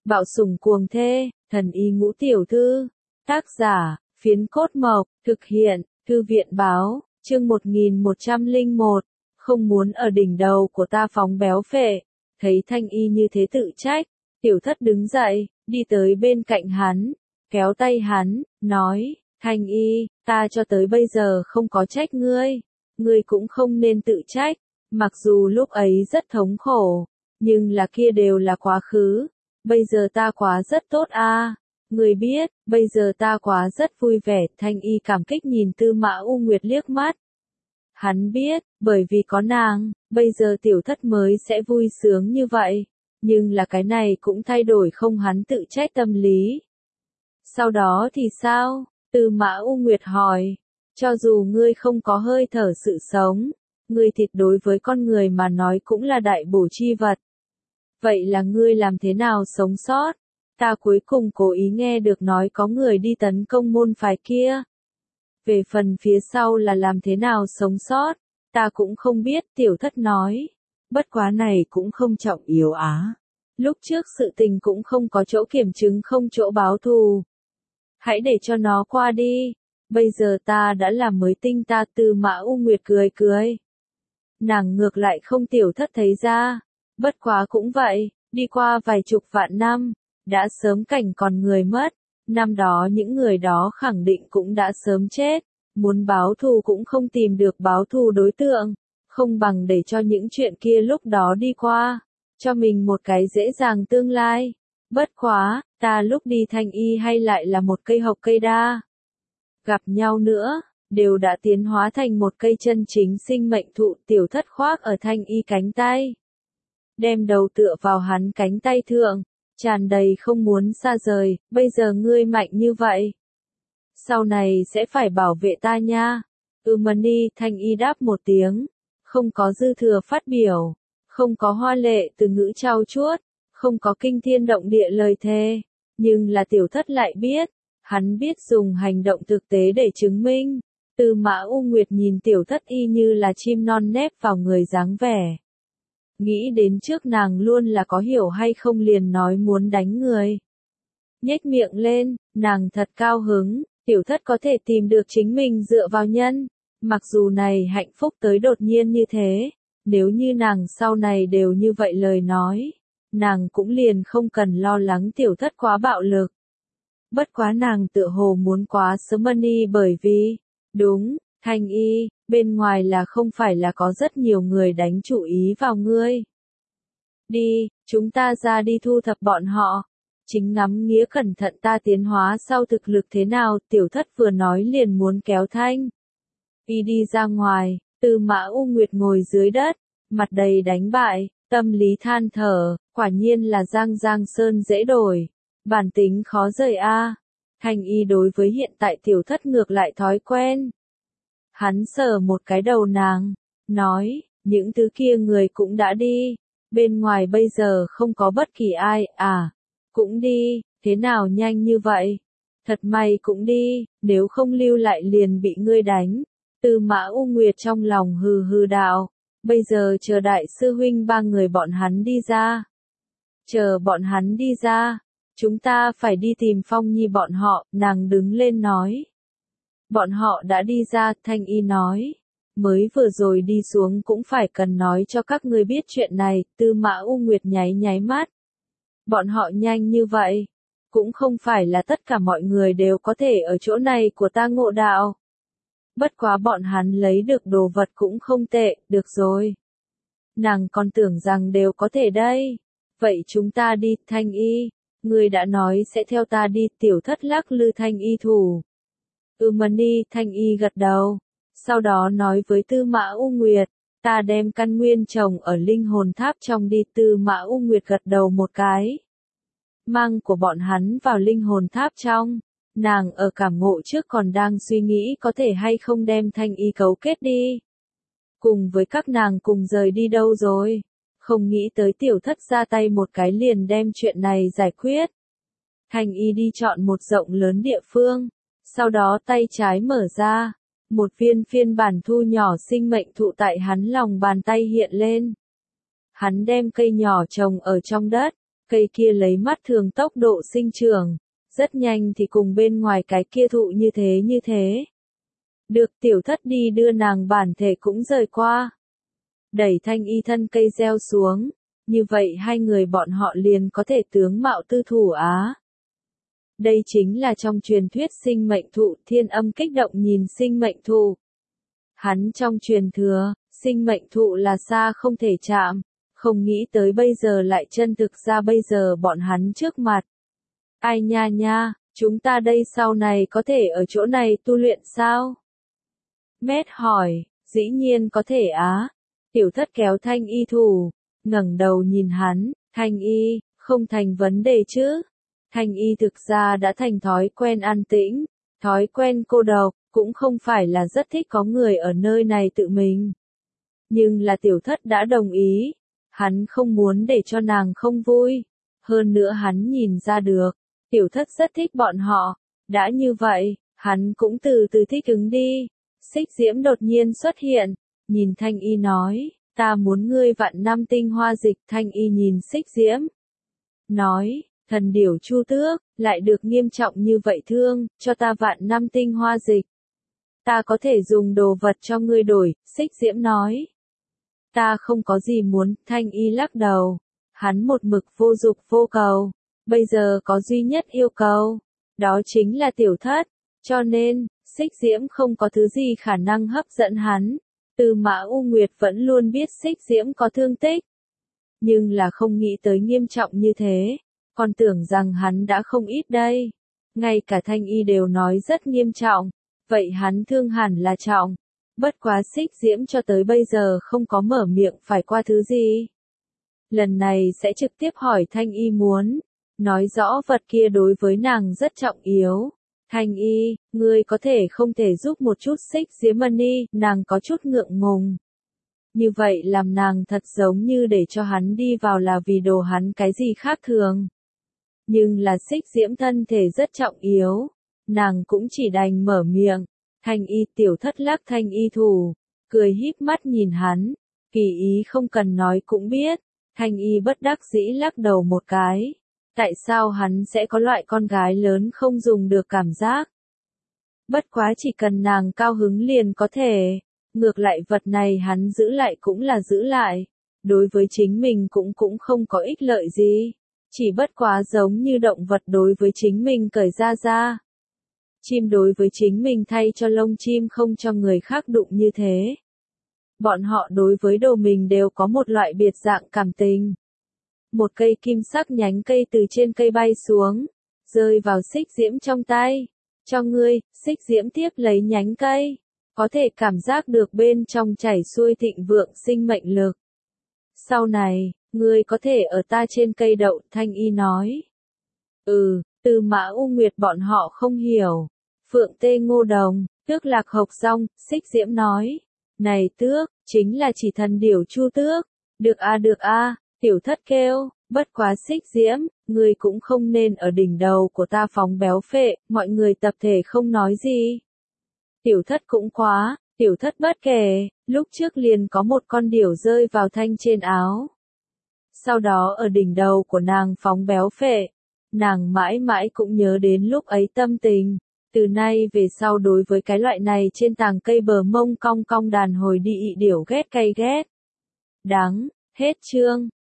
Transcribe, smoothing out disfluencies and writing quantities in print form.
Bạo sủng cuồng thê, thần y ngũ tiểu thư. Tác giả, Phiến Cốt Mộc, thực hiện, Thư viện báo, chương 1101. Không muốn ở đỉnh đầu của ta phóng béo phệ. Thấy Thanh Y như thế tự trách, tiểu thất đứng dậy, đi tới bên cạnh hắn, kéo tay hắn, nói, Thanh Y, ta cho tới bây giờ không có trách ngươi, ngươi cũng không nên tự trách, mặc dù lúc ấy rất thống khổ, nhưng là kia đều là quá khứ, bây giờ ta quá rất tốt a. Ngươi biết, bây giờ ta quá rất vui vẻ. Thanh Y cảm kích nhìn Tư Mã U Nguyệt liếc mắt. Hắn biết, bởi vì có nàng, bây giờ tiểu thất mới sẽ vui sướng như vậy, nhưng là cái này cũng thay đổi không hắn tự trách tâm lý. Sau đó thì sao? Tư Mã U Nguyệt hỏi, cho dù ngươi không có hơi thở sự sống, ngươi thịt đối với con người mà nói cũng là đại bổ chi vật. Vậy là ngươi làm thế nào sống sót? Ta cuối cùng cố ý nghe được nói có người đi tấn công môn phái kia. Về phần phía sau là làm thế nào sống sót, ta cũng không biết, tiểu thất nói. Bất quá này cũng không trọng yếu á. Lúc trước sự tình cũng không có chỗ kiểm chứng không chỗ báo thù. Hãy để cho nó qua đi. Bây giờ ta đã làm mới tinh ta. Tư Mã U Nguyệt cười cười. Nàng ngược lại không tiểu thất thấy ra. Bất quá cũng vậy, đi qua vài chục vạn năm, đã sớm cảnh còn người mất. Năm đó những người đó khẳng định cũng đã sớm chết, muốn báo thù cũng không tìm được báo thù đối tượng, không bằng để cho những chuyện kia lúc đó đi qua, cho mình một cái dễ dàng tương lai. Bất quá, ta lúc đi Thanh Y hay lại là một cây hộc cây đa. Gặp nhau nữa, đều đã tiến hóa thành một cây chân chính sinh mệnh thụ. Tiểu thất khoác ở Thanh Y cánh tay, đem đầu tựa vào hắn cánh tay thượng, tràn đầy không muốn xa rời. Bây giờ ngươi mạnh như vậy, sau này sẽ phải bảo vệ ta nha. Mani. Thanh Y đáp một tiếng, không có dư thừa phát biểu, không có hoa lệ từ ngữ trau chuốt, không có kinh thiên động địa lời thề, nhưng là tiểu thất lại biết, hắn biết dùng hành động thực tế để chứng minh. Tư Mã U Nguyệt nhìn tiểu thất y như là chim non nép vào người dáng vẻ. Nghĩ đến trước nàng luôn là có hiểu hay không liền nói muốn đánh người. Nhếch miệng lên, nàng thật cao hứng, tiểu thất có thể tìm được chính mình dựa vào nhân. Mặc dù này hạnh phúc tới đột nhiên như thế, nếu như nàng sau này đều như vậy lời nói, nàng cũng liền không cần lo lắng tiểu thất quá bạo lực. Bất quá nàng tựa hồ muốn quá sớm Mani bởi vì, đúng, Thanh Y, bên ngoài là không phải là có rất nhiều người đánh chủ ý vào ngươi. Đi, chúng ta ra đi thu thập bọn họ. Chính ngắm nghĩa cẩn thận ta tiến hóa sau thực lực thế nào. Tiểu thất vừa nói liền muốn kéo Thanh Y đi ra ngoài. Tư Mã U Nguyệt ngồi dưới đất, mặt đầy đánh bại, tâm lý than thở, quả nhiên là Giang Giang Sơn dễ đổi, bản tính khó rời a. Thanh Y đối với hiện tại tiểu thất ngược lại thói quen. Hắn sờ một cái đầu nàng, nói, những thứ kia người cũng đã đi, bên ngoài bây giờ không có bất kỳ ai. À, cũng đi, thế nào nhanh như vậy? Thật may cũng đi, nếu không lưu lại liền bị ngươi đánh. Tư Mã U Nguyệt trong lòng hừ hừ đạo, bây giờ chờ đại sư huynh ba người bọn hắn đi ra. Chờ bọn hắn đi ra, chúng ta phải đi tìm Phong Nhi bọn họ. Nàng đứng lên nói. Bọn họ đã đi ra. Thanh Y nói, mới vừa rồi đi xuống cũng phải cần nói cho các ngươi biết chuyện này. Tư Mã U Nguyệt nháy nháy mắt. Bọn họ nhanh như vậy, cũng không phải là tất cả mọi người đều có thể ở chỗ này của ta ngộ đạo. Bất quá bọn hắn lấy được đồ vật cũng không tệ. Được rồi, nàng còn tưởng rằng đều có thể đây. Vậy chúng ta đi. Thanh Y, ngươi đã nói sẽ theo ta đi. Tiểu thất lắc lư Thanh Y thủ. Mani. Thanh Y gật đầu, sau đó nói với Tư Mã U Nguyệt, ta đem căn nguyên trồng ở linh hồn tháp trong đi. Tư Mã U Nguyệt gật đầu một cái, mang của bọn hắn vào linh hồn tháp trong. Nàng ở cảm ngộ trước còn đang suy nghĩ có thể hay không đem Thanh Y cấu kết đi, cùng với các nàng cùng rời đi đâu rồi. Không nghĩ tới tiểu thất ra tay một cái liền đem chuyện này giải quyết. Thanh Y đi chọn một rộng lớn địa phương, sau đó tay trái mở ra, một viên phiên bản thu nhỏ sinh mệnh thụ tại hắn lòng bàn tay hiện lên. Hắn đem cây nhỏ trồng ở trong đất, Cây kia lấy mắt thường tốc độ sinh trưởng, rất nhanh thì cùng bên ngoài cái kia thụ như thế. Được tiểu thất đi đưa nàng bản thể cũng rời qua. Đẩy Thanh Y thân cây gieo xuống, như vậy hai người bọn họ liền có thể tướng mạo tư thủ á. Đây chính là trong truyền thuyết sinh mệnh thụ. Thiên Âm kích động nhìn sinh mệnh thụ. Hắn trong truyền thừa, sinh mệnh thụ là xa không thể chạm, không nghĩ tới bây giờ lại chân thực ra bây giờ bọn hắn trước mặt. Ai nha nha, chúng ta đây sau này có thể ở chỗ này tu luyện sao? Mét hỏi, dĩ nhiên có thể á. Tiểu thất kéo Thanh Y thủ, ngẩng đầu nhìn hắn, Thanh Y, không thành vấn đề chứ. Thanh Y thực ra đã thành thói quen an tĩnh, thói quen cô độc, cũng không phải là rất thích có người ở nơi này tự mình. Nhưng là tiểu thất đã đồng ý, hắn không muốn để cho nàng không vui. Hơn nữa hắn nhìn ra được, tiểu thất rất thích bọn họ. Đã như vậy, hắn cũng từ từ thích ứng đi. Xích Diễm đột nhiên xuất hiện, nhìn Thanh Y nói, ta muốn ngươi vạn năm tinh hoa dịch. Thanh Y nhìn Xích Diễm, nói, thần điểu Chu Tước, lại được nghiêm trọng như vậy thương, cho ta vạn năm tinh hoa dịch. Ta có thể dùng đồ vật cho ngươi đổi. Xích Diễm nói, ta không có gì muốn. Thanh Y lắc đầu, hắn một mực vô dục vô cầu, bây giờ có duy nhất yêu cầu, đó chính là tiểu thất, cho nên, Xích Diễm không có thứ gì khả năng hấp dẫn hắn. Tư Mã U Nguyệt vẫn luôn biết Xích Diễm có thương tích, nhưng là không nghĩ tới nghiêm trọng như thế, còn tưởng rằng hắn đã không ít đây. Ngay cả Thanh Y đều nói rất nghiêm trọng, vậy hắn thương hẳn là trọng. Bất quá Xích Diễm cho tới bây giờ không có mở miệng phải qua thứ gì. Lần này sẽ trực tiếp hỏi Thanh Y muốn, nói rõ vật kia đối với nàng rất trọng yếu. Thanh Y, ngươi có thể không thể giúp một chút Xích Diễm Mani, nàng có chút ngượng ngùng. Như vậy làm nàng thật giống như để cho hắn đi vào là vì đồ hắn cái gì khác thường. Nhưng là Xích Diễm thân thể rất trọng yếu, nàng cũng chỉ đành mở miệng. Thanh Y, tiểu thất lắc Thanh Y thủ, cười híp mắt nhìn hắn, kỳ ý không cần nói cũng biết. Thanh Y bất đắc dĩ lắc đầu một cái. Tại sao hắn sẽ có loại con gái lớn không dùng được cảm giác? Bất quá chỉ cần nàng cao hứng liền có thể. Ngược lại vật này hắn giữ lại cũng là giữ lại. Đối với chính mình cũng không có ích lợi gì. Chỉ bất quá giống như động vật đối với chính mình cởi ra. Chim đối với chính mình thay cho lông chim không cho người khác đụng như thế. Bọn họ đối với đồ mình đều có một loại biệt dạng cảm tình. Một cây kim sắc nhánh cây từ trên cây bay xuống, rơi vào Xích Diễm trong tay. Cho ngươi. Xích Diễm tiếp lấy nhánh cây, có thể cảm giác được bên trong chảy xuôi thịnh vượng sinh mệnh lực. Sau này, ngươi có thể ở ta trên cây đậu. Thanh Y nói. Tư Mã U Nguyệt bọn họ không hiểu. Phượng Tê Ngô Đồng, Tước Lạc Hộc Song. Xích Diễm nói, này tước, chính là chỉ thần điểu Chu Tước. Được a. Tiểu thất kêu, bất quá Xích Diễm, ngươi cũng không nên ở đỉnh đầu của ta phóng béo phệ. Mọi người tập thể không nói gì. Tiểu thất cũng quá, tiểu thất bất kể, lúc trước liền có một con điểu rơi vào Thanh trên áo. Sau đó ở đỉnh đầu của nàng phóng béo phệ. Nàng mãi mãi cũng nhớ đến lúc ấy tâm tình. Từ nay về sau đối với cái loại này trên tàng cây bờ mông cong cong đàn hồi đi điểu ghét cay ghét. Đáng, hết chương.